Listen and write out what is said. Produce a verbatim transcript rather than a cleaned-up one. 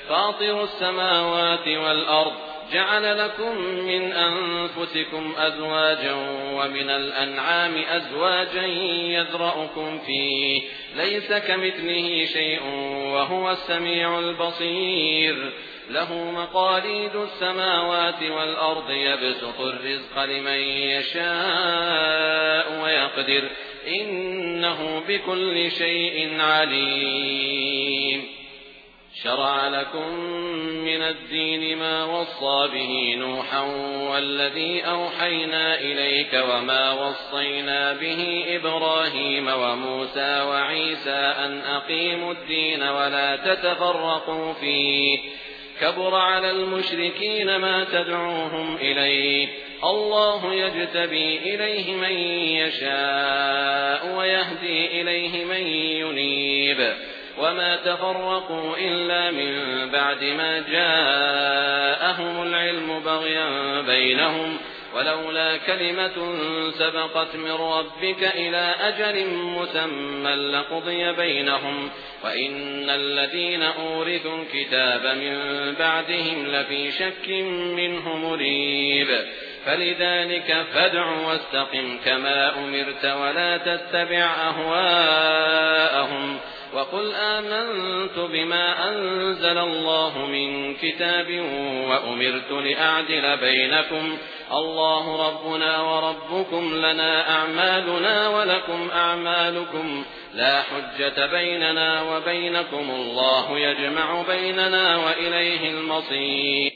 فاطر السماوات والأرض جعل لكم من أنفسكم أزواجا ومن الأنعام أزواجا يذرأكم فيه ليس كمثله شيء وهو السميع البصير له مقاليد السماوات والأرض يبسط الرزق لمن يشاء ويقدر إنه بكل شيء عليم شرع لكم من الدين ما وصى به نوحا والذي أوحينا إليك وما وصينا به إبراهيم وموسى وعيسى أن أقيموا الدين ولا تتفرقوا فيه كبر على المشركين ما تدعوهم إليه الله يجتبي إليه من يشاء ويهدي إليه من ينيب وما تفرقوا إلا من بعد ما جاءهم العلم بغيا بينهم ولولا كلمة سبقت من ربك إلى أجل مسمى لقضي بينهم وإن الذين أورثوا الكتاب من بعدهم لفي شك منه مريب فلذلك فادع واستقم كما أمرت ولا تتبع أهواءهم وقل آمنت بما أنزل الله من كتاب وأمرت لأعدل بينكم الله ربنا وربكم لنا أعمالنا ولكم أعمالكم لا حجة بيننا وبينكم الله يجمع بيننا وإليه المصير